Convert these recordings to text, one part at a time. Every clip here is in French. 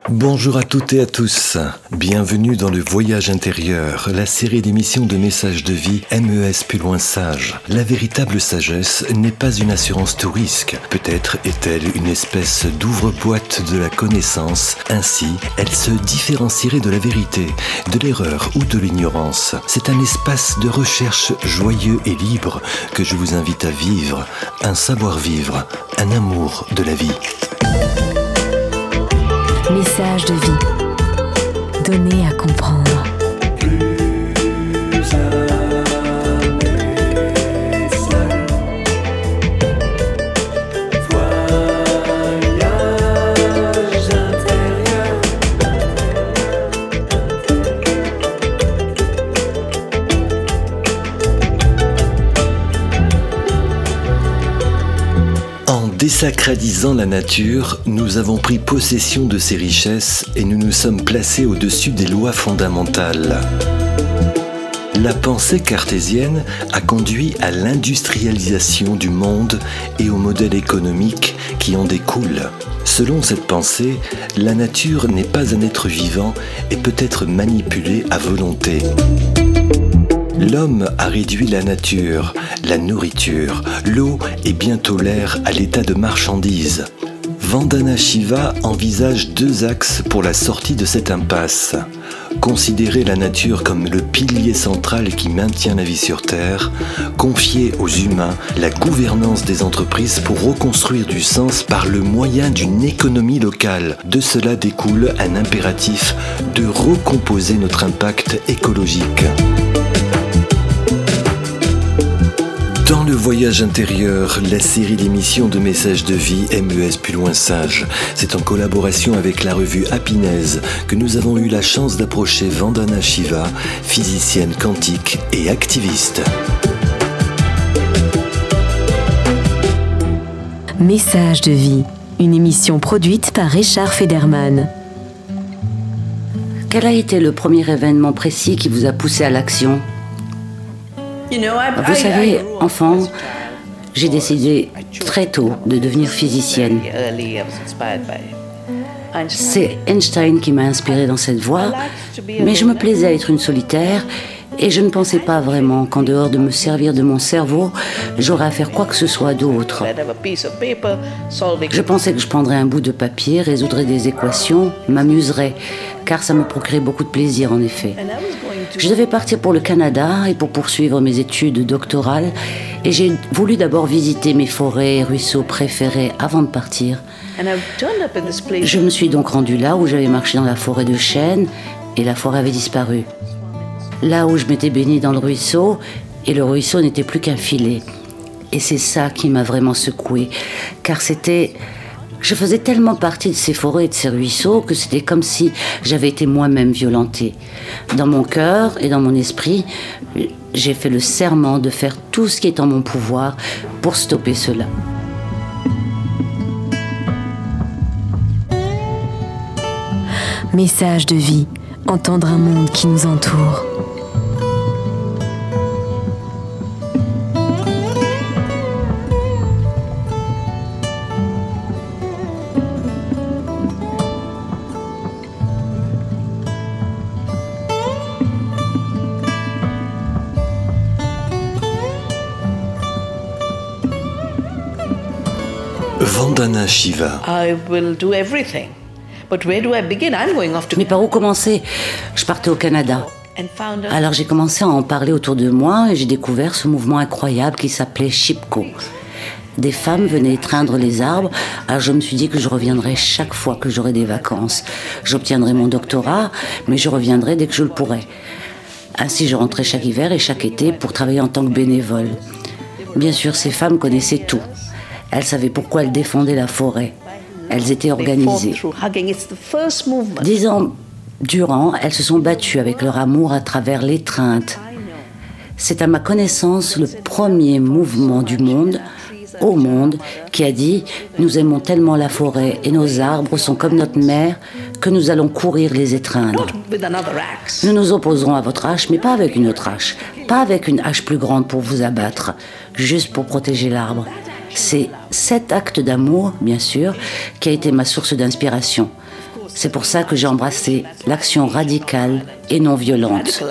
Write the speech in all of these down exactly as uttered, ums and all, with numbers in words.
Bonjour à toutes et à tous, bienvenue dans le Voyage intérieur, la série d'émissions de messages de vie M E S plus loin sage. La véritable sagesse n'est pas une assurance tout risque, peut-être est-elle une espèce d'ouvre-boîte de la connaissance, ainsi elle se différencierait de la vérité, de l'erreur ou de l'ignorance. C'est un espace de recherche joyeux et libre que je vous invite à vivre, un savoir-vivre, un amour de la vie. Message de vie, donné à comprendre. Plus jamais seul. Voyage intérieur. En désacralisant la nature, nous avons pris possession de ses richesses et nous nous sommes placés au-dessus des lois fondamentales. La pensée cartésienne a conduit à l'industrialisation du monde et au modèle économique qui en découle. Selon cette pensée, la nature n'est pas un être vivant et peut être manipulée à volonté. L'homme a réduit la nature, la nourriture, l'eau et bientôt l'air à l'état de marchandise. Vandana Shiva envisage deux axes pour la sortie de cette impasse. Considérer la nature comme le pilier central qui maintient la vie sur Terre, confier aux humains la gouvernance des entreprises pour reconstruire du sens par le moyen d'une économie locale. De cela découle un impératif de recomposer notre impact écologique. Dans le Voyage intérieur, la série d'émissions de messages de vie M E S plus loin sage, c'est en collaboration avec la revue Happiness que nous avons eu la chance d'approcher Vandana Shiva, physicienne quantique et activiste. Message de vie, une émission produite par Richard Federman. Quel a été le premier événement précis qui vous a poussé à l'action ? Vous savez, enfant, j'ai décidé très tôt de devenir physicienne. C'est Einstein qui m'a inspirée dans cette voie, mais je me plaisais à être une solitaire et je ne pensais pas vraiment qu'en dehors de me servir de mon cerveau, j'aurais à faire quoi que ce soit d'autre. Je pensais que je prendrais un bout de papier, résoudrais des équations, m'amuserais, car ça me procurait beaucoup de plaisir en effet. Je devais partir pour le Canada et pour poursuivre mes études doctorales et j'ai voulu d'abord visiter mes forêts et ruisseaux préférés avant de partir. Je me suis donc rendue là où j'avais marché dans la forêt de chênes et la forêt avait disparu. Là où je m'étais baignée dans le ruisseau et le ruisseau n'était plus qu'un filet. Et c'est ça qui m'a vraiment secouée, car c'était... Je faisais tellement partie de ces forêts et de ces ruisseaux que c'était comme si j'avais été moi-même violentée. Dans mon cœur et dans mon esprit, j'ai fait le serment de faire tout ce qui est en mon pouvoir pour stopper cela. Message de vie, entendre un monde qui nous entoure. Vandana Shiva. I will do everything. But where do I begin? I'm going off to... Mais par où commencer ? Je partais au Canada. Alors j'ai commencé à en parler autour de moi et j'ai découvert ce mouvement incroyable qui s'appelait Chipko. Des femmes venaient étreindre les arbres, alors je me suis dit que je reviendrais chaque fois que j'aurais des vacances. J'obtiendrai mon doctorat, mais je reviendrai dès que je le pourrai. Ainsi je rentrais chaque hiver et chaque été pour travailler en tant que bénévole. Bien sûr, ces femmes connaissaient tout. Elles savaient pourquoi elles défendaient la forêt. Elles étaient organisées. Dix ans durant, elles se sont battues avec leur amour à travers l'étreinte. C'est à ma connaissance le premier mouvement du monde, au monde, qui a dit « Nous aimons tellement la forêt et nos arbres sont comme notre mère que nous allons courir les étreindre. Nous nous opposerons à votre hache, mais pas avec une autre hache, pas avec une hache plus grande pour vous abattre, juste pour protéger l'arbre. » C'est cet acte d'amour, bien sûr, qui a été ma source d'inspiration. C'est pour ça que j'ai embrassé l'action radicale et non violente.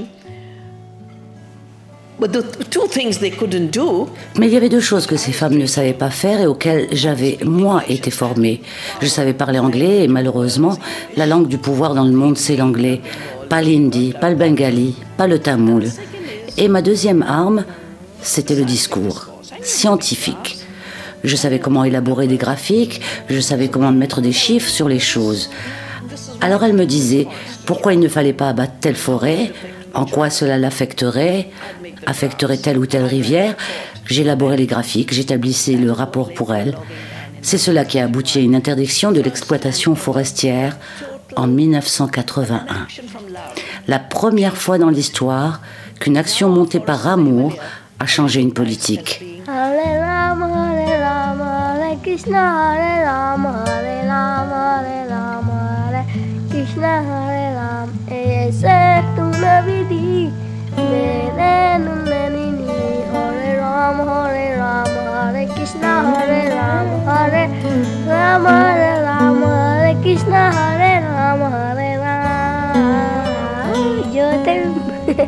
Mais il y avait deux choses que ces femmes ne savaient pas faire et auxquelles j'avais, moi, été formée. Je savais parler anglais et malheureusement, la langue du pouvoir dans le monde, c'est l'anglais. Pas l'hindi, pas le bengali, pas le tamoul. Et ma deuxième arme, c'était le discours scientifique. Je savais comment élaborer des graphiques, je savais comment mettre des chiffres sur les choses. Alors elle me disait pourquoi il ne fallait pas abattre telle forêt, en quoi cela l'affecterait, affecterait telle ou telle rivière. J'élaborais les graphiques, j'établissais le rapport pour elle. C'est cela qui a abouti à une interdiction de l'exploitation forestière en dix-neuf cent quatre-vingt-un. La première fois dans l'histoire qu'une action montée par amour a changé une politique. Hare Rama, Hare Rama, Hare Krishna, Hare Rama, Hare Rama, Hare Rama, Hare Krishna, Hare Rama. Aise tu navidi, mere nunani, Hare Rama, Hare Rama, Hare Krishna, Hare Rama, Hare Rama, Hare Rama, Hare Krishna, Hare Rama, Hare Rama. Yo te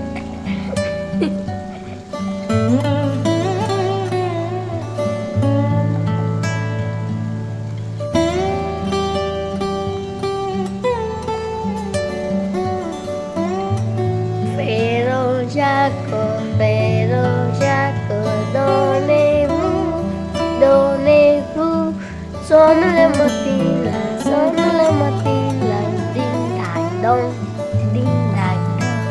Jaco, pero Jaco, donnez-vous, donnez-vous, sonne le matin, sonne le matin, ding dang dong, ding dang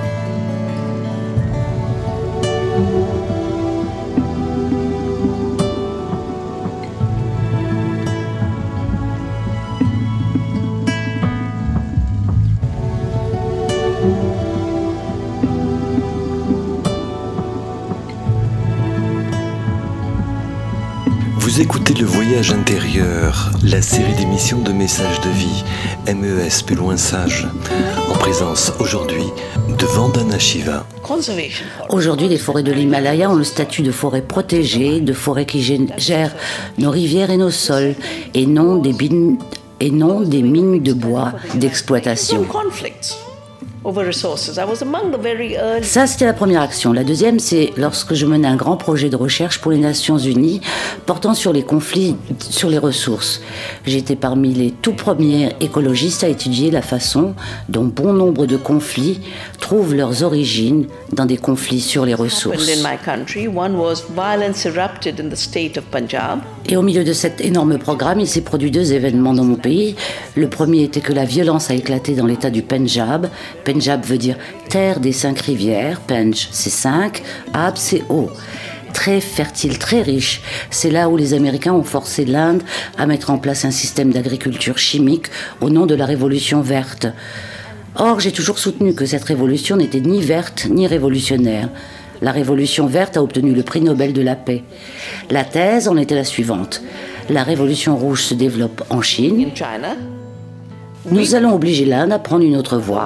Vous écoutez Le Voyage intérieur, la série d'émissions de messages de vie, M E S plus loin sage, en présence aujourd'hui de Vandana Shiva. Aujourd'hui, les forêts de l'Himalaya ont le statut de forêts protégées, de forêts qui gèrent nos rivières et nos sols, et non des, bin- et non des mines de bois d'exploitation. Ça, c'était la première action. La deuxième, c'est lorsque je menais un grand projet de recherche pour les Nations Unies portant sur les conflits sur les ressources. J'étais parmi les tout premiers écologistes à étudier la façon dont bon nombre de conflits trouvent leurs origines dans des conflits sur les ressources. Et au milieu de cet énorme programme, il s'est produit deux événements dans mon pays. Le premier était que la violence a éclaté dans l'état du Pendjab. Pendjab veut dire terre des cinq rivières. Penj, c'est cinq. Ab, c'est eau. Très fertile, très riche. C'est là où les Américains ont forcé l'Inde à mettre en place un système d'agriculture chimique au nom de la révolution verte. Or, j'ai toujours soutenu que cette révolution n'était ni verte ni révolutionnaire. La révolution verte a obtenu le prix Nobel de la paix. La thèse en était la suivante. La révolution rouge se développe en Chine. Nous allons obliger l'Inde à prendre une autre voie.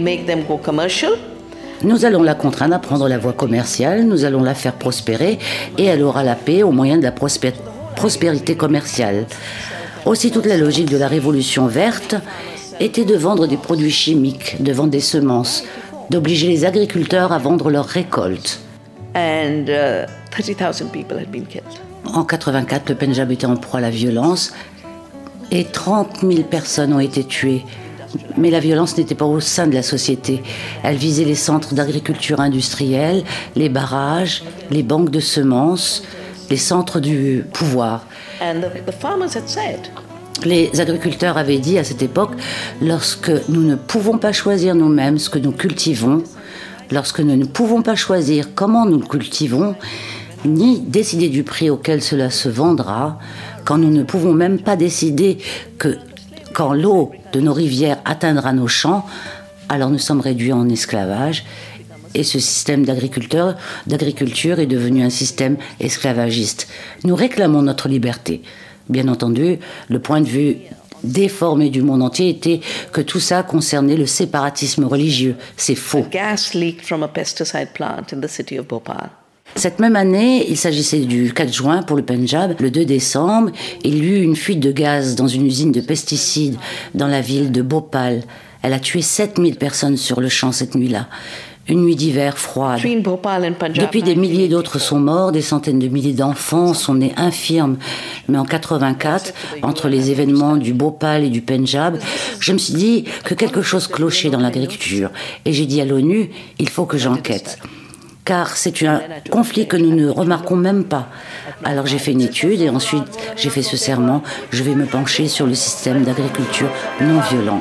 Nous allons la contraindre à prendre la voie commerciale, nous allons la faire prospérer et elle aura la paix au moyen de la prospé- prospérité commerciale. Aussi, toute la logique de la révolution verte était de vendre des produits chimiques, de vendre des semences, d'obliger les agriculteurs à vendre leurs récoltes. And uh, thirty thousand people had been killed. En quatre-vingt-quatre, le Pendjab était en proie à la violence et trente mille personnes ont été tuées. Mais la violence n'était pas au sein de la société. Elle visait les centres d'agriculture industrielle, les barrages, les banques de semences, les centres du pouvoir. And the, the farmers had said, Les agriculteurs avaient dit à cette époque, lorsque nous ne pouvons pas choisir nous-mêmes ce que nous cultivons, lorsque nous ne pouvons pas choisir comment nous le cultivons, ni décider du prix auquel cela se vendra, quand nous ne pouvons même pas décider que quand l'eau de nos rivières atteindra nos champs, alors nous sommes réduits en esclavage. Et ce système d'agriculteur, d'agriculture est devenu un système esclavagiste. Nous réclamons notre liberté. Bien entendu, le point de vue déformé du monde entier était que tout ça concernait le séparatisme religieux. C'est faux. gas leaked from a pesticide plant in the city of Bhopal. Cette même année, il s'agissait du quatre juin pour le Pendjab. Le deux décembre, il y eut une fuite de gaz dans une usine de pesticides dans la ville de Bhopal. Elle a tué sept mille personnes sur le champ cette nuit-là. Une nuit d'hiver froide. Depuis, des milliers d'autres sont morts, des centaines de milliers d'enfants sont nés infirmes. Mais en quatre-vingt-quatre, entre les événements du Bhopal et du Pendjab, je me suis dit que quelque chose clochait dans l'agriculture. Et j'ai dit à l'ONU, il faut que j'enquête. Car c'est un conflit que nous ne remarquons même pas. Alors j'ai fait une étude et ensuite j'ai fait ce serment. Je vais me pencher sur le système d'agriculture non violent.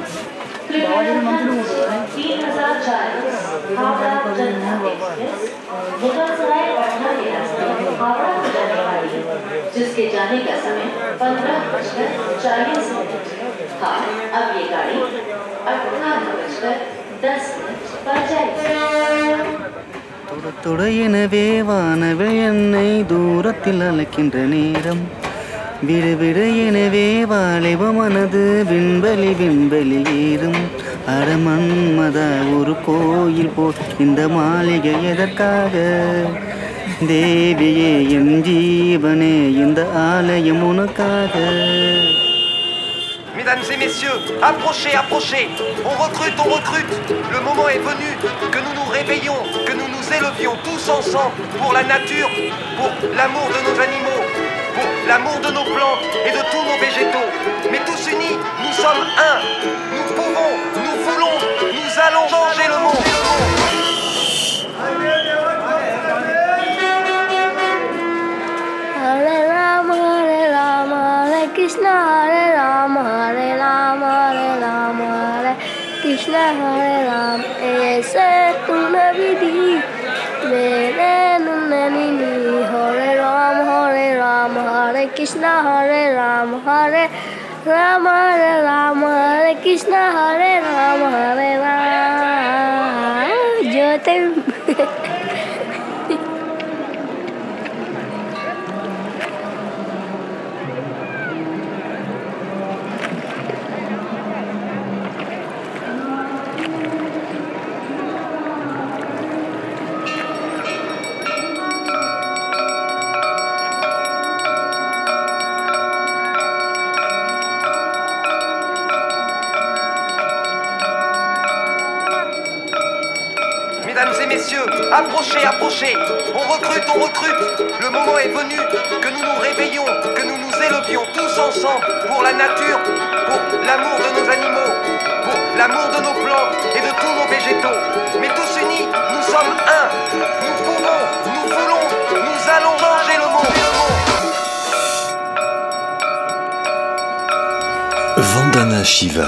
தொடையெனவே வானவில் என்னை தூரத்தில் அழைக்கின்ற நேரம் விடு விடு எனவே வாலிப மனது விண்வெளி விண்வெளி ஏறும் அடமன்மத ஒரு கோயில் போல் இந்த மாளிகை எதற்காக தேவியே என் ஜீவனே இந்த ஆலயம் உனக்காக. Mesdames et messieurs, approchez, approchez. On recrute, on recrute. Le moment est venu que nous nous réveillions, que nous nous élevions tous ensemble pour la nature, pour l'amour de nos animaux, pour l'amour de nos plantes et de tous nos végétaux. Mais tous unis, nous sommes un. Nous pouvons, nous voulons, nous allons changer le monde. Hare Rama, Hare Rama, Hare Krishna, Hare Rama, Hare Rama, Hare Rama, Hare Krishna, Hare Rama. ऐसे तूने विधि मेरे नन्ही Hare Rama, Hare Rama, Hare Krishna, Hare Rama, Hare Rama, Hare Rama, Hare Krishna, Hare Rama, Hare Rama. Jyotim. Mesdames et messieurs, approchez, approchez. On recrute, on recrute. Le moment est venu que nous nous réveillions, que nous nous élevions tous ensemble pour la nature, pour l'amour de nos animaux, pour l'amour de nos plantes et de tous nos végétaux. Mais tous unis, nous sommes un. Nous pouvons, nous voulons, nous allons changer le monde. Vandana Shiva.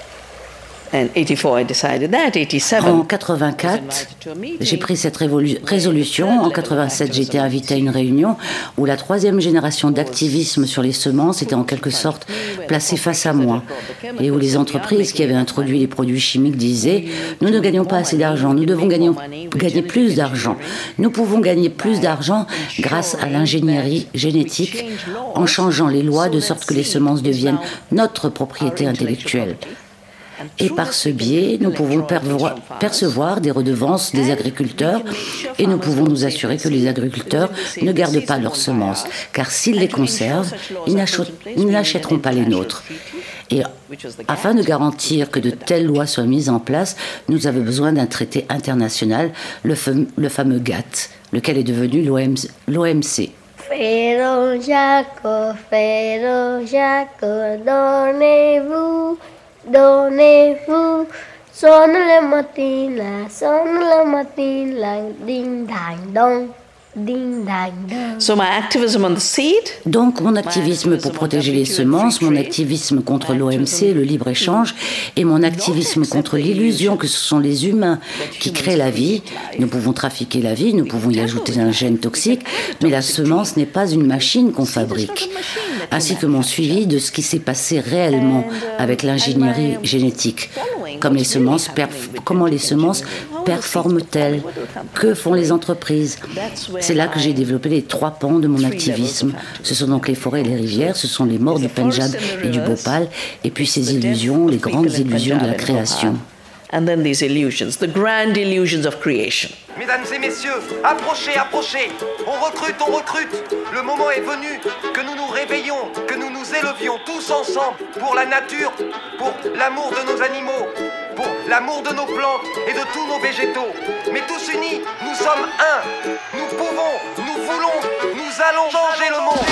En quatre-vingt-quatre, j'ai pris cette révolu- résolution. En quatre-vingt-sept, j'ai été invitée à une réunion où la troisième génération d'activisme sur les semences était en quelque sorte placée face à moi et où les entreprises qui avaient introduit les produits chimiques disaient « Nous ne gagnons pas assez d'argent, nous devons gagner, gagner plus d'argent. Nous pouvons gagner plus d'argent grâce à l'ingénierie génétique en changeant les lois de sorte que les semences deviennent notre propriété intellectuelle. » Et par ce biais, nous pouvons percevoir des redevances des agriculteurs et nous pouvons nous assurer que les agriculteurs ne gardent pas leurs semences, car s'ils les conservent, ils n'achèteront pas les nôtres. Et afin de garantir que de telles lois soient mises en place, nous avons besoin d'un traité international, le fameux, le fameux GATT, lequel est devenu l'O M C. Pharaoh Jacob, Pharaoh Jacob, donnez-vous. Donnez-vous, sonne le matin là, sonne le matin là, ding dang dong, ding dang dong. So my activism on the seed. Donc mon activisme pour protéger les semences, mon activisme contre l'O M C, le libre-échange, et mon activisme contre l'illusion que ce sont les humains qui créent la vie. Nous pouvons trafiquer la vie, nous pouvons y ajouter un gène toxique, mais la semence n'est pas une machine qu'on fabrique. Ainsi que mon suivi de ce qui s'est passé réellement avec l'ingénierie génétique. Comme les semences perf- comment les semences performent-elles? Que font les entreprises? C'est là que j'ai développé les trois pans de mon activisme. Ce sont donc les forêts et les rivières, ce sont les morts du Pendjab et du Bhopal, et puis ces illusions, les grandes illusions de la création. and then these illusions, the grand illusions of creation. Mesdames et messieurs, approchez, approchez. On recrute, on recrute. Le moment est venu que nous nous réveillions, que nous nous élevions tous ensemble pour la nature, pour l'amour de nos animaux, pour l'amour de nos plantes et de tous nos végétaux. Mais tous unis, nous sommes un. Nous pouvons, nous voulons, nous allons changer le monde.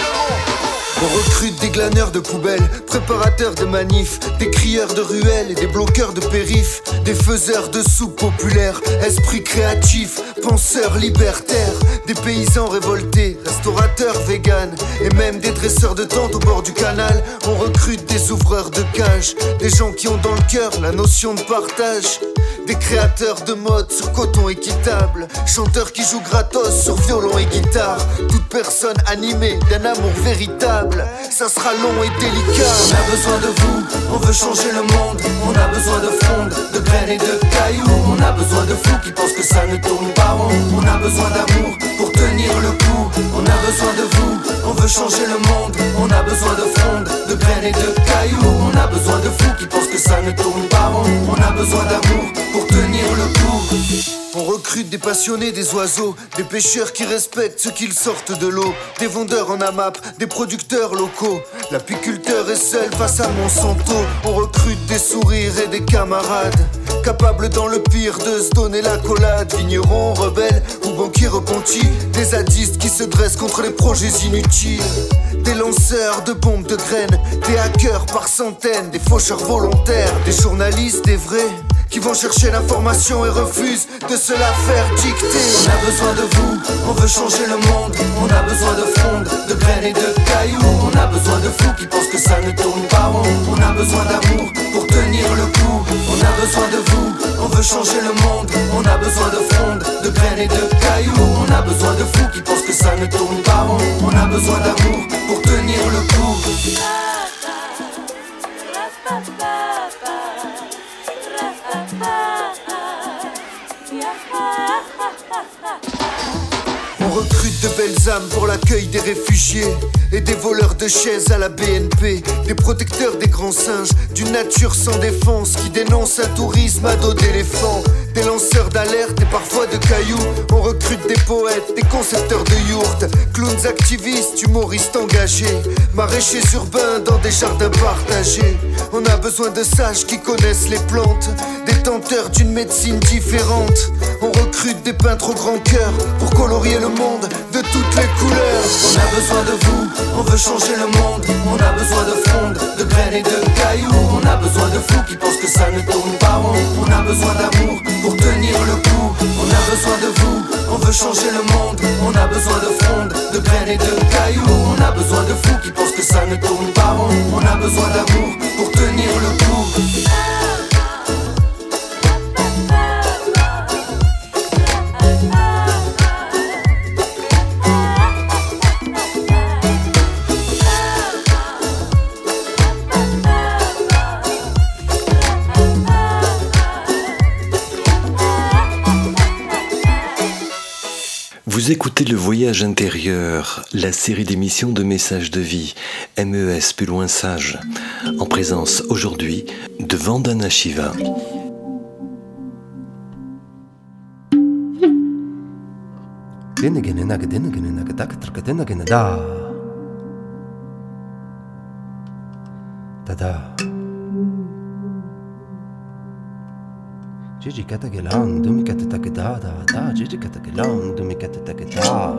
On recrute des glaneurs de poubelles, préparateurs de manifs, des crieurs de ruelles et des bloqueurs de périphes, des faiseurs de soupe populaires, esprits créatifs, penseurs libertaires, des paysans révoltés, restaurateurs véganes et même des dresseurs de tentes au bord du canal. On recrute des ouvreurs de cages, des gens qui ont dans le cœur la notion de partage, des créateurs de mode sur coton équitable, chanteurs qui jouent gratos sur violon et guitare. Toute personne animée d'un amour véritable, ça sera long et délicat. On a besoin de vous, on veut changer le monde. On a besoin de frondes, de graines et de cailloux. On a besoin de fous qui pensent que ça ne tourne pas rond. On a besoin d'amour pour tenir le coup. On a besoin de vous, on veut changer le monde. On a besoin de frondes, de graines et de cailloux. On a besoin de fous qui pensent que ça ne tourne pas rond. On a besoin d'amour pour tenir le coup. On recrute des passionnés des oiseaux, des pêcheurs qui respectent ceux qu'ils sortent de l'eau, des vendeurs en AMAP, des producteurs locaux. L'apiculteur est seul face à Monsanto. On recrute des sourires et des camarades, capables dans le pire de se donner la collade. Vignerons, rebelles ou banquiers repentis, des zadistes qui se dressent contre les projets inutiles, des lanceurs de bombes de graines, des hackers par centaines, des faucheurs volontaires, des journalistes, des vrais, qui vont chercher l'information et refusent de se la faire dicter. On a besoin de vous, on veut changer le monde. On a besoin de frondes, de graines et de cailloux. On a besoin de fous qui pensent que ça ne tourne pas rond. On a besoin d'amour pour tenir le coup. On a besoin de vous, on veut changer le monde. On a besoin de frondes, de graines et de cailloux. On a besoin de fous qui pensent que ça ne tourne pas rond. On a besoin d'amour pour tenir le coup. On recrute de belles âmes pour l'accueil des réfugiés et des voleurs de chaises à la B N P, des protecteurs des grands singes, d'une nature sans défense qui dénonce un tourisme à dos d'éléphants, des lanceurs d'alerte et parfois de cailloux. On recrute des poètes, des concepteurs de yourtes, clowns activistes, humoristes engagés, maraîchers urbains dans des jardins partagés. On a besoin de sages qui connaissent les plantes, détenteurs d'une médecine différente. On recrute des peintres au grand cœur pour colorier le monde de toutes les couleurs. On a besoin de vous, on veut changer le monde. On a besoin de frondes, de graines et de cailloux. On a besoin de fous qui pensent que ça ne tourne pas rond. On a besoin d'amour pour tenir le coup. On a besoin de vous, on veut changer le monde. On a besoin de frondes, de graines et de cailloux. On a besoin de fous qui pensent que ça ne tourne pas rond. On a besoin d'amour pour tenir le coup. Vous écoutez Le Voyage intérieur, la série d'émissions de messages de vie, M E S plus loin sage, en présence aujourd'hui de Vandana Shiva. Gigi kata gelang, dumi kata takeda da da. Gigi kata gelang, dumi kata takeda.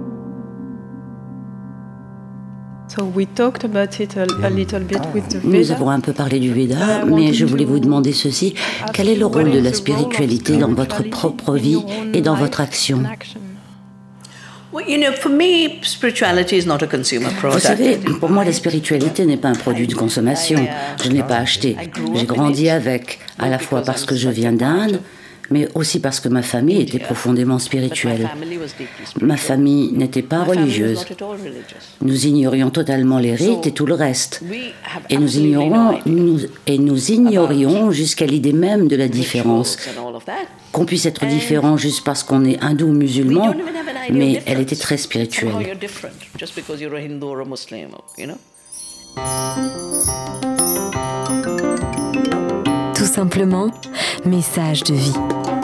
So we talked about it a, a little bit with the Veda. Nous avons un peu parlé du Veda, mais je voulais vous demander ceci. Quel est le rôle de la spiritualité dans votre propre vie et dans votre action? Well, you know, for me, spirituality is not a consumer product. Vous savez, pour moi, la spiritualité n'est pas un produit de consommation. Je ne l'ai pas acheté. J'ai grandi avec, à la fois parce que je viens d'Inde, mais aussi parce que ma famille était profondément spirituelle. Ma famille n'était pas religieuse. Nous ignorions totalement les rites et tout le reste. Et nous ignorions, nous, et nous ignorions jusqu'à l'idée même de la différence. Qu'on puisse être différent juste parce qu'on est hindou ou musulman, mais elle était très spirituelle. Tout simplement, Message de vie.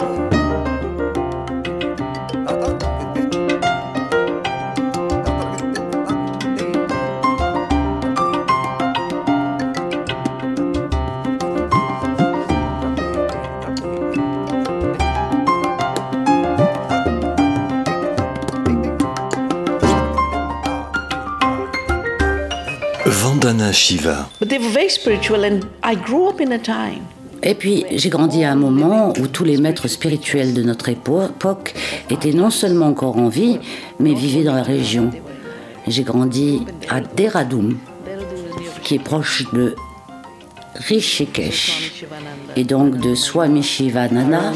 Vandana Shiva. But they were very spiritual, and I grew up in a time. Et puis, j'ai grandi à un moment où tous les maîtres spirituels de notre époque étaient non seulement encore en vie, mais vivaient dans la région. J'ai grandi à Dehradun, qui est proche de Rishikesh, et donc de Swami Shivananda.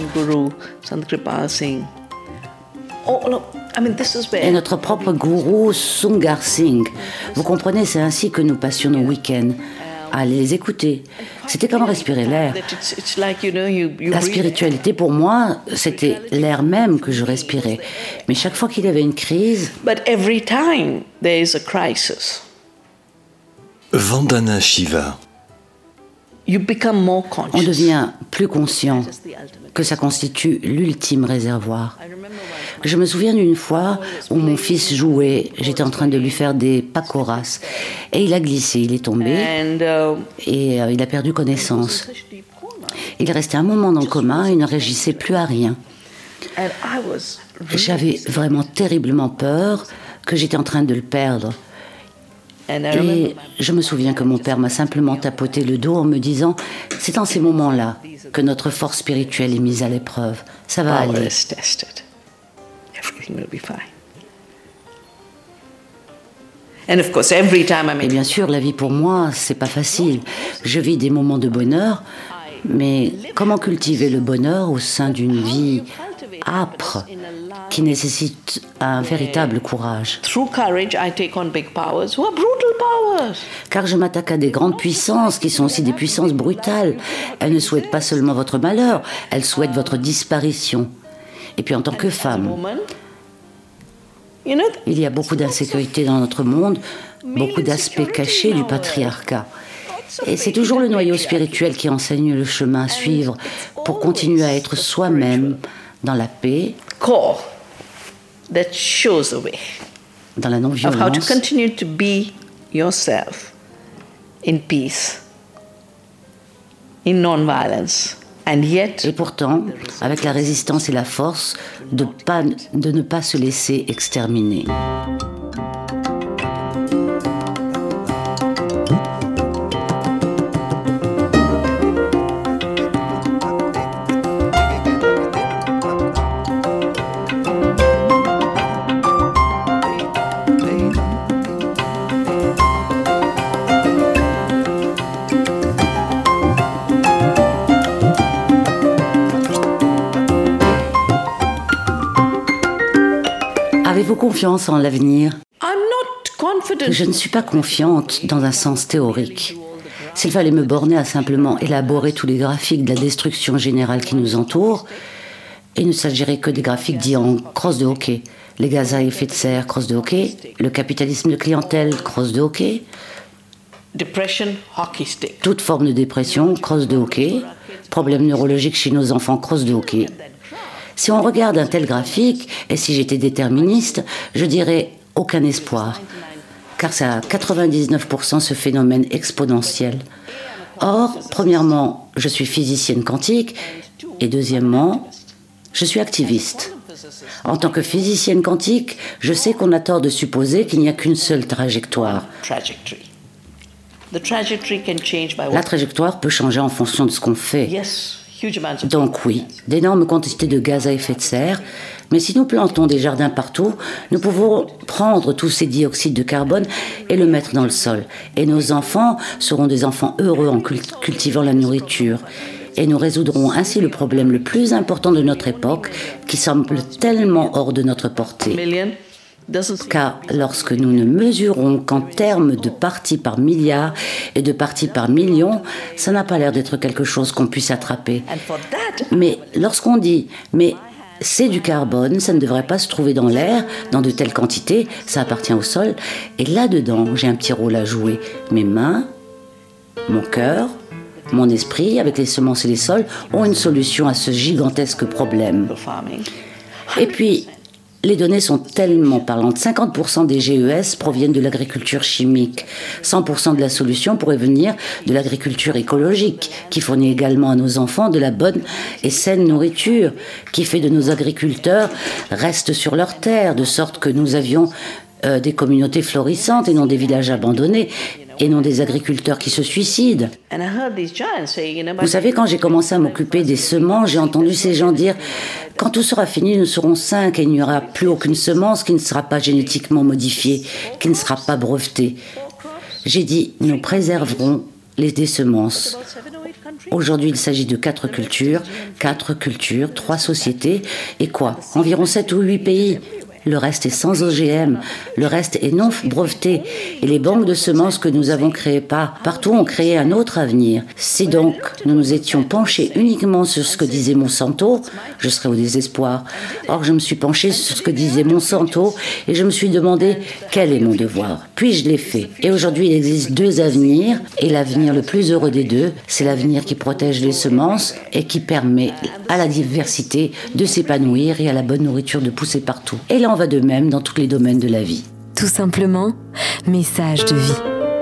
Et notre propre gourou Sungar Singh. Vous comprenez, c'est ainsi que nous passions nos week-ends, à les écouter. C'était comme respirer l'air. La spiritualité, pour moi, c'était l'air même que je respirais. Mais chaque fois qu'il y avait une crise... But every time there is a crisis, Vandana Shiva. you become more On conscious. devient plus conscient que ça constitue l'ultime réservoir. Je me souviens d'une fois où mon fils jouait, j'étais en train de lui faire des pakoras, et il a glissé, il est tombé, And uh, et euh, il a perdu connaissance. Il est resté un moment dans le coma, il ne réagissait plus à rien. and I was really J'avais vraiment terriblement peur que j'étais en train de le perdre. And I remember Et je me souviens que mon père m'a simplement tapoté le dos en me disant « C'est dans ces moments-là que notre force spirituelle est mise à l'épreuve. Ça va power aller. is tested. Everything will be fine. And of course, every time I » Et make bien sûr, la vie pour moi, c'est pas facile. Je vis des moments de bonheur, mais comment cultiver le bonheur au sein d'une vie âpre qui nécessite un véritable courage? through courage, I take on big powers who are brutal powers. Car je m'attaque à des grandes puissances qui sont aussi des puissances brutales. Elles ne souhaitent pas seulement votre malheur, elles souhaitent votre disparition. Et puis en tant que femme, Woman, you know, il y a beaucoup d'insécurité dans notre monde, beaucoup d'aspects cachés du patriarcat. Et c'est toujours le noyau spirituel qui enseigne le chemin à suivre pour continuer à être soi-même dans la paix, core that shows the way dans la of how to non-violence, continue to be yourself in peace, in non-violence, and yet et pourtant avec la résistance et la force de, pas, de ne pas se laisser exterminer. Avez-vous confiance en l'avenir? I'm not confident. Je ne suis pas confiante dans un sens théorique. S'il fallait me borner à simplement élaborer tous les graphiques de la destruction générale qui nous entoure, il ne s'agirait que des graphiques dits en crosse de hockey. Les gaz à effet de serre, crosse de hockey. Le capitalisme de clientèle, crosse de hockey. Depression, hockey stick. Toute forme de dépression, crosse de hockey. Problèmes neurologiques chez nos enfants, crosse de hockey. Si on regarde un tel graphique, et si j'étais déterministe, je dirais aucun espoir, car c'est à quatre-vingt-dix-neuf pour cent ce phénomène exponentiel. Or, premièrement, je suis physicienne quantique, et deuxièmement, je suis activiste. En tant que physicienne quantique, je sais qu'on a tort de supposer qu'il n'y a qu'une seule trajectoire. Trajectory. The trajectory can change by La what? trajectoire peut changer en fonction de ce qu'on fait. Yes, huge amounts of. Donc oui, d'énormes quantités de gaz à effet de serre, mais si nous plantons des jardins partout, nous pouvons prendre tous ces dioxydes de carbone et le mettre dans le sol. Et nos enfants seront des enfants heureux en cult- cultivant la nourriture. Et nous résoudrons ainsi le problème le plus important de notre époque, qui semble tellement hors de notre portée. Million doesn't. Car lorsque nous ne mesurons qu'en termes de parties par milliard et de parties par million, ça n'a pas l'air d'être quelque chose qu'on puisse attraper. And for that, Mais lorsqu'on dit « mais c'est du carbone, ça ne devrait pas se trouver dans l'air, dans de telles quantités, ça appartient au sol », et là-dedans, j'ai un petit rôle à jouer. Mes mains, mon cœur, Mon esprit, avec les semences et les sols, ont une solution à ce gigantesque problème. Et puis, les données sont tellement parlantes. cinquante pour cent des G E S proviennent de l'agriculture chimique. cent pour cent de la solution pourrait venir de l'agriculture écologique, qui fournit également à nos enfants de la bonne et saine nourriture, qui fait de nos agriculteurs restent sur leur terre, de sorte que nous avions euh, des communautés florissantes et non des villages abandonnés, et non des agriculteurs qui se suicident. Vous savez, quand j'ai commencé à m'occuper des semences, j'ai entendu ces gens dire « Quand tout sera fini, nous serons cinq et il n'y aura plus aucune semence qui ne sera pas génétiquement modifiée, qui ne sera pas brevetée. » J'ai dit « Nous préserverons les des semences. » Aujourd'hui, il s'agit de quatre cultures, quatre cultures, trois sociétés, et quoi ? Environ sept ou huit pays. Le reste est sans O G M, le reste est non breveté. Et les banques de semences que nous avons créées pas, partout ont créé un autre avenir. Si donc nous nous étions penchés uniquement sur ce que disait Monsanto, je serais au désespoir. Or, je me suis penchée sur ce que disait Monsanto et je me suis demandé quel est mon devoir. Puis je l'ai fait. Et aujourd'hui, il existe deux avenirs. Et l'avenir le plus heureux des deux, c'est l'avenir qui protège les semences et qui permet à la diversité de s'épanouir et à la bonne nourriture de pousser partout. Et là, on va de même dans tous les domaines de la vie. Tout simplement, message de vie.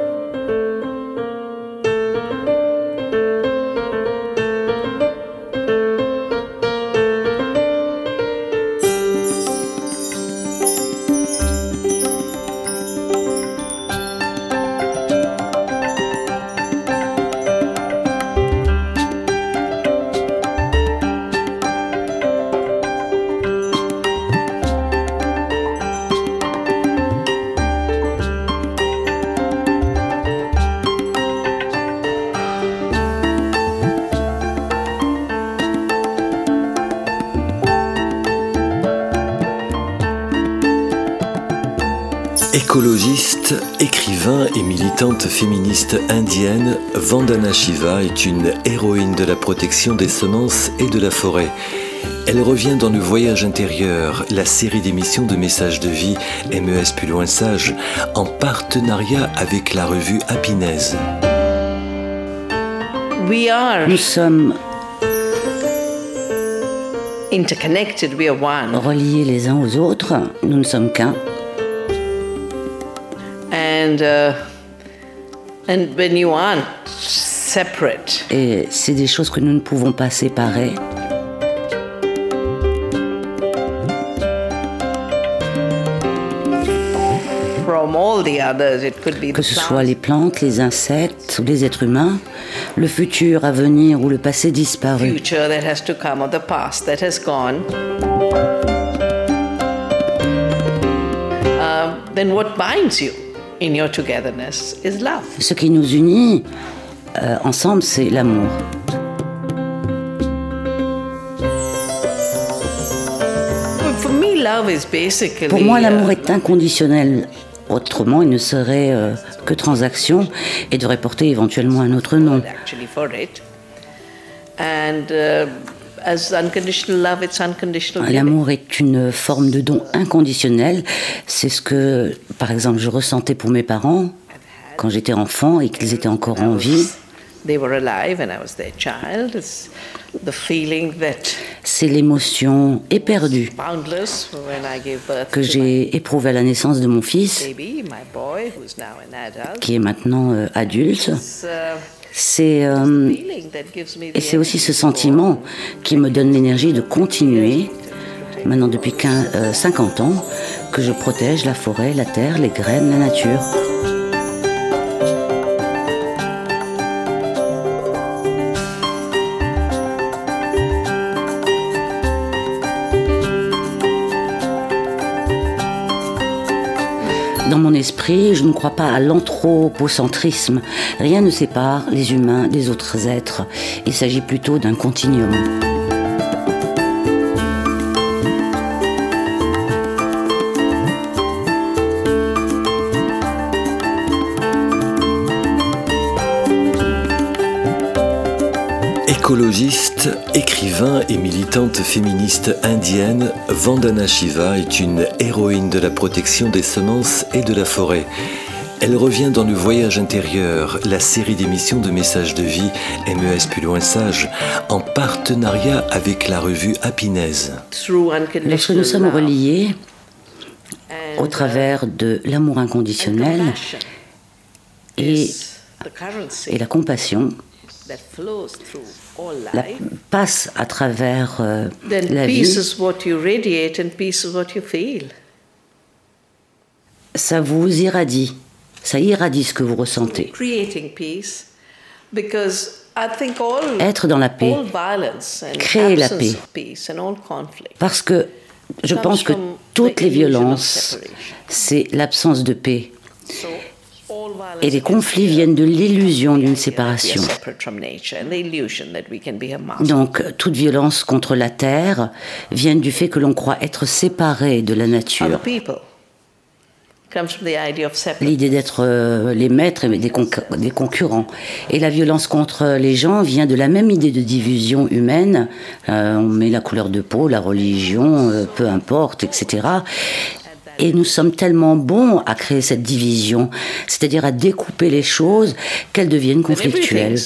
Écologiste, écrivain et militante féministe indienne, Vandana Shiva est une héroïne de la protection des semences et de la forêt. Elle revient dans le Voyage intérieur, la série d'émissions de messages de vie M E S plus loin sage, en partenariat avec la revue Happiness. We are Nous sommes interconnected, we are one. reliés les uns aux autres, nous ne sommes qu'un. And uh, and when you aren't separate, Et c'est des choses que nous ne pouvons pas séparer. from all the others, it could be Que the ce soit plants, les plantes, les insectes ou les êtres humains, le futur à venir ou le passé disparu. future that has to come or the past that has gone. Um, then what binds you in your togetherness is love. Ce qui nous unit euh, ensemble, c'est l'amour. For me, love is basically. Pour moi, l'amour uh, est inconditionnel. Autrement, il ne serait euh, que transaction et devrait porter éventuellement un autre nom. actually for it. And uh, as unconditional love, it's unconditional giving. L'amour est une forme de don inconditionnel. C'est ce que, par exemple, je ressentais pour mes parents quand j'étais enfant et qu'ils étaient encore en vie. They were alive and I was their child. It's the feeling that C'est l'émotion éperdue boundless when I gave birth que to my j'ai éprouvée à la naissance de mon fils, baby, my boy, who's now an adult. qui est maintenant euh, adulte. It's, uh, C'est euh, feeling that gives me the et c'est aussi ce energy sentiment qui me donne l'énergie de continuer, maintenant depuis quinze, euh, cinquante ans, que je protège la forêt, la terre, les graines, la nature. Dans mon esprit, je ne crois pas à l'anthropocentrisme. Rien ne sépare les humains des autres êtres. Il s'agit plutôt d'un continuum. Écologiste, écrivain et militante féministe indienne, Vandana Shiva est une héroïne de la protection des semences et de la forêt. Elle revient dans le Voyage intérieur, la série d'émissions de messages de vie M E S plus loin sage, en partenariat avec la revue Happiness. Lorsque nous sommes reliés au travers de l'amour inconditionnel et, et la compassion, la, passe à travers euh, la vie. Ça vous irradie, ça irradie ce que vous ressentez. Être dans la paix, créer la paix, parce que je pense que toutes les violences, c'est l'absence de paix. Et les conflits viennent de l'illusion d'une séparation. Donc, toute violence contre la terre vient du fait que l'on croit être séparé de la nature. L'idée d'être euh, les maîtres et des, conc- des concurrents. Et la violence contre les gens vient de la même idée de division humaine. Euh, on met la couleur de peau, la religion, euh, peu importe, et cetera. Et nous sommes tellement bons à créer cette division, c'est-à-dire à découper les choses, qu'elles deviennent conflictuelles.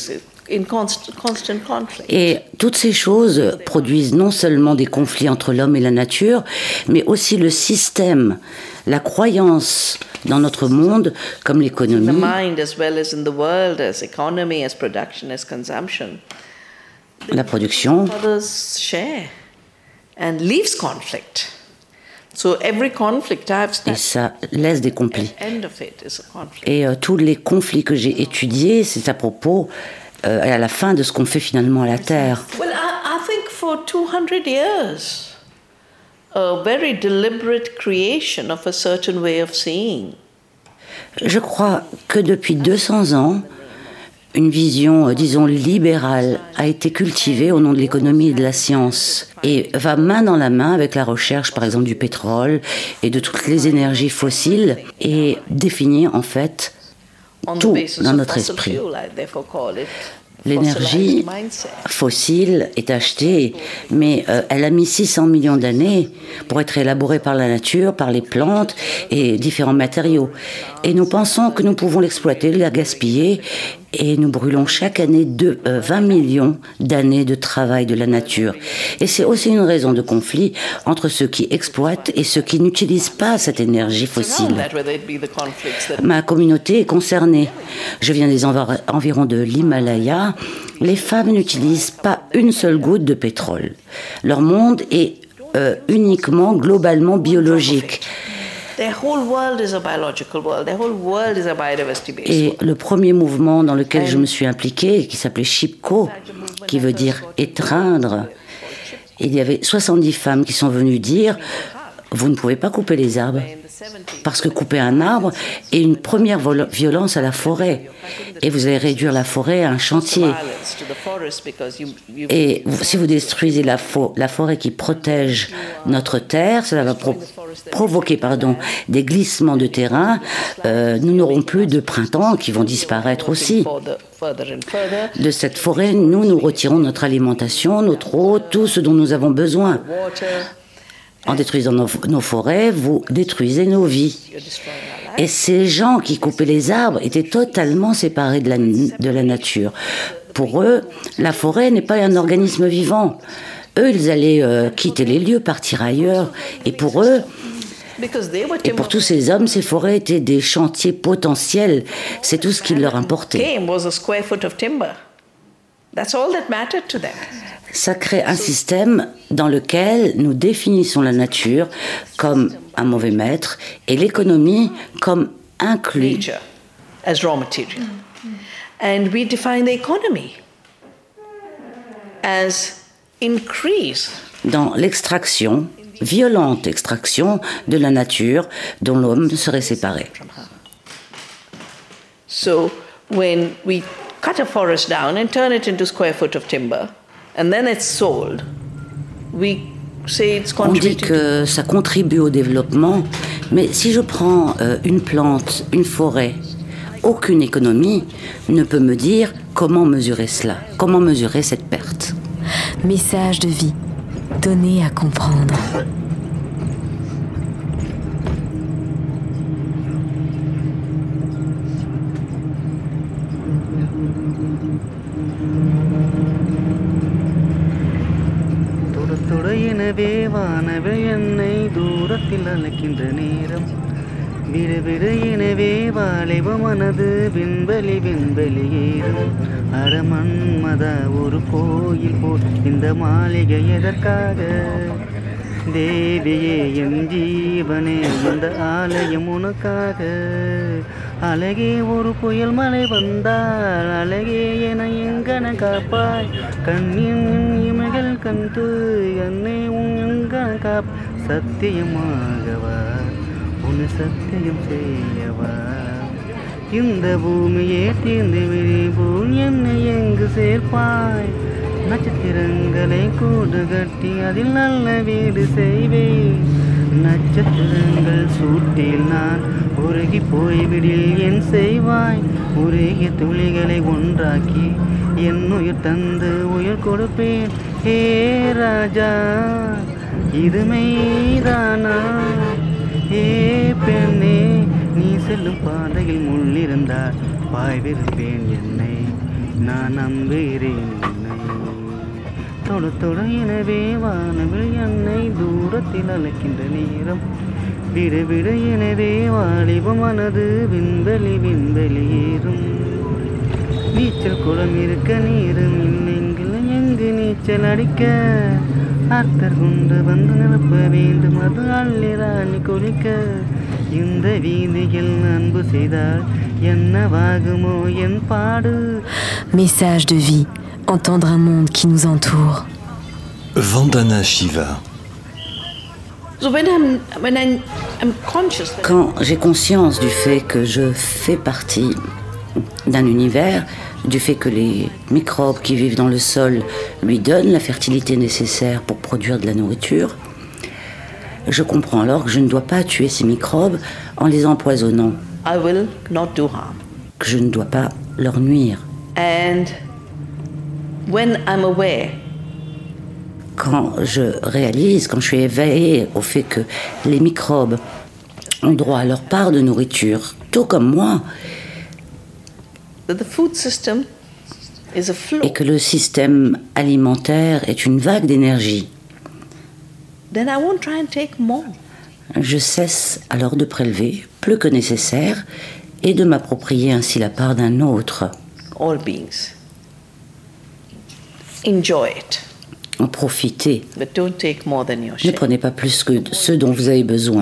Et toutes ces choses produisent non seulement des conflits entre l'homme et la nature, mais aussi le système, la croyance dans notre monde, comme l'économie. La production. Et ça laisse des conflits. Et euh, tous les conflits que j'ai étudiés, c'est à propos, euh, à la fin de ce qu'on fait finalement à la Terre. Well, I, I think for two hundred years, a very deliberate creation of a certain way of seeing. Je crois que depuis deux cents ans, une vision, disons, libérale a été cultivée au nom de l'économie et de la science et va main dans la main avec la recherche, par exemple, du pétrole et de toutes les énergies fossiles et définit en fait tout dans notre esprit. L'énergie fossile est achetée, mais euh, elle a mis six cents millions d'années pour être élaborée par la nature, par les plantes et différents matériaux. Et nous pensons que nous pouvons l'exploiter, la gaspiller, et nous brûlons chaque année de, euh, vingt millions d'années de travail de la nature. Et c'est aussi une raison de conflit entre ceux qui exploitent et ceux qui n'utilisent pas cette énergie fossile. Ma communauté est concernée. Je viens des env- environs de l'Himalaya. Les femmes n'utilisent pas une seule goutte de pétrole. Leur monde est euh, uniquement, globalement biologique. Et le premier mouvement dans lequel je me suis impliquée, qui s'appelait Shipko, qui veut dire étreindre, il y avait soixante-dix femmes qui sont venues dire « Vous ne pouvez pas couper les arbres ». Parce que couper un arbre est une première vol- violence à la forêt. Et vous allez réduire la forêt à un chantier. Et si vous détruisez la, fo- la forêt qui protège notre terre, cela va pro- provoquer pardon, des glissements de terrain. Euh, nous n'aurons plus de printemps qui vont disparaître aussi. De cette forêt, nous, nous retirons notre alimentation, notre eau, tout ce dont nous avons besoin. En détruisant nos, nos forêts, vous détruisez nos vies. Et ces gens qui coupaient les arbres étaient totalement séparés de la, de la nature. Pour eux, la forêt n'est pas un organisme vivant. Eux, ils allaient euh, quitter les lieux, partir ailleurs. Et pour eux, et pour tous ces hommes, ces forêts étaient des chantiers potentiels. C'est tout ce qui leur importait. Ça crée un système dans lequel nous définissons la nature comme un mauvais maître et l'économie comme inclus. As raw material. And we define the economy as increase. Dans l'extraction, violente extraction de la nature dont l'homme serait séparé. So when we cut a forest down and turn it into square foot of timber, and then it's sold, we say it's On dit contributing. que ça contribue au développement, mais si je prends euh, une plante, une forêt, aucune économie ne peut me dire comment mesurer cela, comment mesurer cette perte. Message de vie, donné à comprendre. எனவே வானவில் என்னை தூரத்தில் அழைக்கின்ற நேரம் விடு விடு எனவே வாலிப மனது விண்வெளி விண்வெளி ஏறும் அரமன்மதா ஒரு கோயில் போல் இந்த மாளிகை எதற்காக தேவியே என் ஜீவனே இந்த ஆலயம் உனக்காக அழகே ஒரு புயல் மழை வந்தால் அழகே என எங்கன காப்பாய் கண்ணின் இமைகள் கண்டு என்னை உன் எங்கன காப் சத்தியமாகவா உன் சத்தியம் செய்யவா இந்த பூமியே தீர்ந்து விரிபோல் என்னை எங்கு சேர்ப்பாய் நட்சத்திரங்களை கூடு கட்டி அதில் நல்ல வீடு செய்வேன் நட்சத்திரங்கள் சூட்டில் நான் உருகி போய்விடில் என் செய்வாய் உருகிய துளிகளை ஒன்றாக்கி என் உயிர் தந்து உயிர் கொடுப்பேன் ஏ ராஜா இது மெய்தானா ஏ பெண்ணே நீ செல்லும் பாதையில் முள்ளிருந்தால் பாய்விருப்பேன் என்னை நான் நம்புகிறேன் என்னை தொடு தொடு எனவே வானவில் என்னை தூரத்தில் அழைக்கின்ற நேரம் விடு விடு எனவே வாலிப மனது விண்வெளி விண்வெளி ஏறும் நீச்சல் குளம் இருக்க நீரும் இல்லைங்கில் எங்கு நீச்சல் அடிக்க அர்த்தர் கொண்டு வந்து நிரப்ப வேண்டும் அது அள்ளி ராணி குளிக்க இந்த வீதியில் அன்பு செய்தால் என்னவாகுமோ என் பாடு. Message de vie, entendre un monde qui nous entoure. Vandana Shiva. So when I'm, when I'm, I'm conscious that Quand j'ai conscience du fait que je fais partie d'un univers, du fait que les microbes qui vivent dans le sol lui donnent la fertilité nécessaire pour produire de la nourriture, je comprends alors que je ne dois pas tuer ces microbes en les empoisonnant, I will not do harm. que je ne dois pas leur nuire. And when I'm aware Quand je réalise, quand je suis éveillée au fait que les microbes ont droit à leur part de nourriture, tout comme moi, that the food system is a flow, et que le système alimentaire est une vague d'énergie, then I won't try and take more. je cesse alors de prélever plus que nécessaire et de m'approprier ainsi la part d'un autre. All beings. Enjoy it, En profitez. but don't take more than your Ne share. prenez pas plus que ce dont vous avez besoin.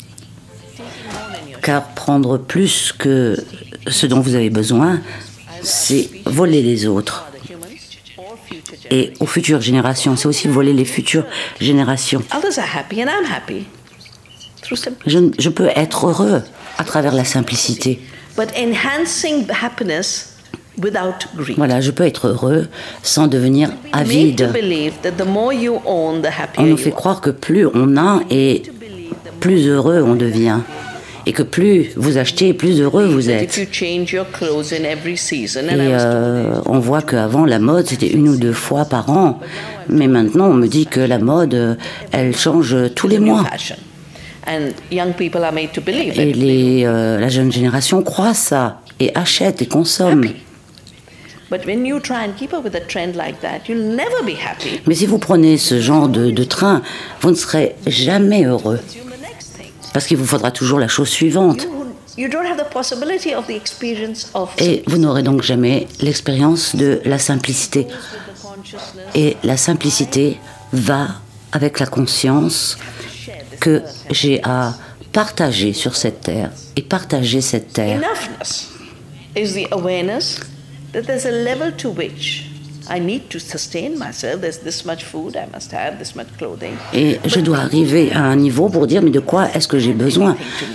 Car prendre plus que ce dont vous avez besoin, c'est voler les autres. Et aux futures générations, c'est aussi voler les futures générations. Others are happy and I'm happy through simplicity. Je, je peux être heureux à travers la simplicité. But enhancing happiness without greed. Voilà, je peux être heureux sans devenir Made avide. to believe that the more you own, the On happier nous you fait are. croire que plus on a et plus heureux on devient. Et que plus vous achetez, plus heureux vous That if êtes. you change your clothes in every season, and I Et was euh, on voit qu'avant, la mode, c'était une ou deux fois par an. Mais maintenant, on me dit que la mode, euh, elle change tous les told new mois. fashion, and young people are made to believe Et it. les, euh, la jeune génération croit ça, et achète et consomme. But when you try and keep up with a trend like that, you'll never be happy. Mais si vous prenez ce genre de, de train, vous ne serez jamais heureux. Parce qu'il vous faudra toujours la chose suivante. You don't have the possibility of the experience of Et vous n'aurez donc jamais l'expérience de la simplicité. Et la simplicité va avec la conscience que j'ai à partager sur cette terre. Et partager cette terre. enoughness is the awareness that there's a level to which I need to sustain myself. There's this much food, I must have this much clothing. Et je dois arriver à un niveau pour dire, mais de quoi est-ce que j'ai besoin?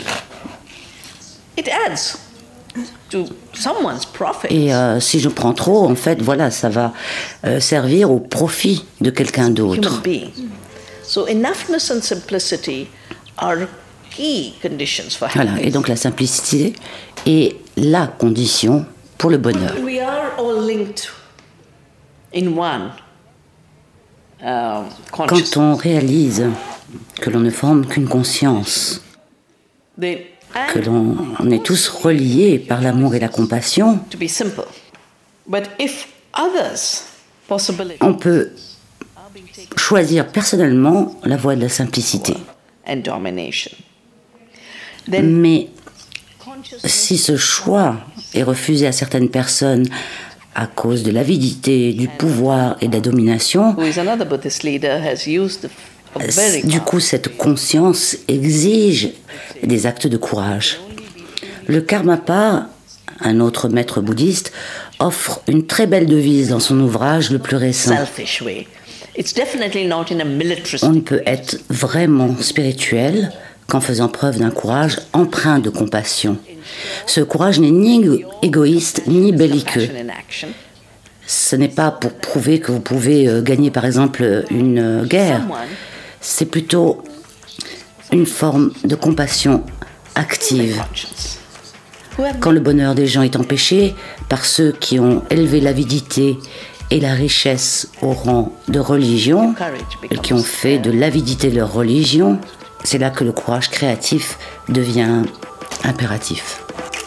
It adds to someone's profit. Et euh, si je prends trop, en fait, voilà, ça va euh, servir au profit de quelqu'un d'autre. Human being. So enoughness and simplicity are key conditions for Voilà, happiness. et donc la simplicité est la condition pour le bonheur. We are all linked in one um, consciousness. Quand on réalise que l'on ne forme qu'une conscience, Then, que and l'on on est tous reliés par l'amour et la compassion, to be simple. But if others' possibility on peut choisir personnellement la voie de la simplicité. And domination. Mais si ce choix est refusé à certaines personnes à cause de l'avidité, du pouvoir et de la domination, Who is another Buddhist leader has used a very du coup cette conscience exige des actes de courage. Le Karmapa, un autre maître bouddhiste, offre une très belle devise dans son ouvrage le plus récent. selfish way. It's definitely not in a militarist. On ne peut être vraiment spirituel qu'en faisant preuve d'un courage empreint de compassion. Ce courage n'est ni égo- égoïste ni belliqueux. Action in action. Ce n'est pas pour prouver que vous pouvez euh, gagner par exemple une euh, guerre. Someone C'est plutôt une forme de compassion active. conscience. Who have Quand le bonheur des gens est empêché par ceux qui ont élevé l'avidité et la richesse au rang de religion, et qui ont fait de l'avidité leur religion, c'est là que le courage créatif devient impératif.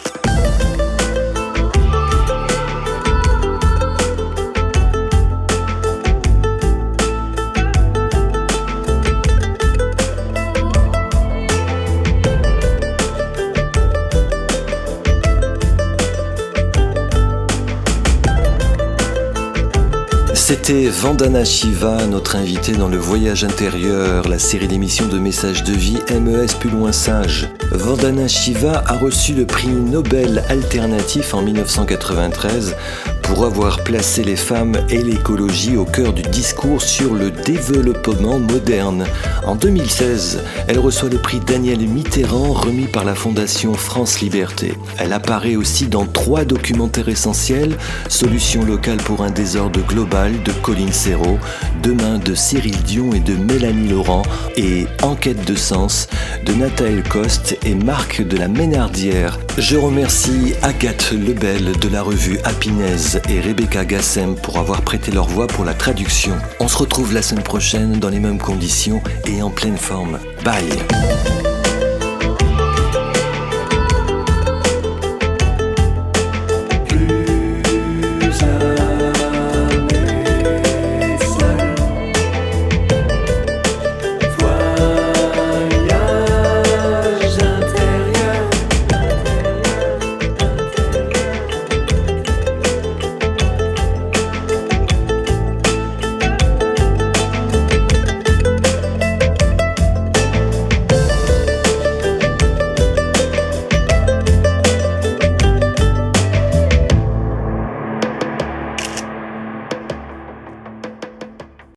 C'était Vandana Shiva, notre invité dans le Voyage intérieur, la série d'émissions de messages de vie M E S plus loin sage. Vandana Shiva a reçu le prix Nobel alternatif en dix-neuf cent quatre-vingt-treize pour avoir placé les femmes et l'écologie au cœur du discours sur le développement moderne. En deux mille seize, elle reçoit le prix Daniel Mitterrand remis par la Fondation France Liberté. Elle apparaît aussi dans trois documentaires essentiels, Solutions locales pour un désordre global de Colline Serrault, Demain de Cyril Dion et de Mélanie Laurent et Enquête de sens de Nathaël Coste et Marc de la Ménardière. Je remercie Agathe Lebel de la revue Happiness et Rebecca Gassem pour avoir prêté leur voix pour la traduction. On se retrouve la semaine prochaine dans les mêmes conditions et en pleine forme. Bye!